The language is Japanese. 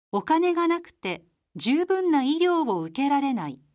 お金がなくて十分な医療を受けられない。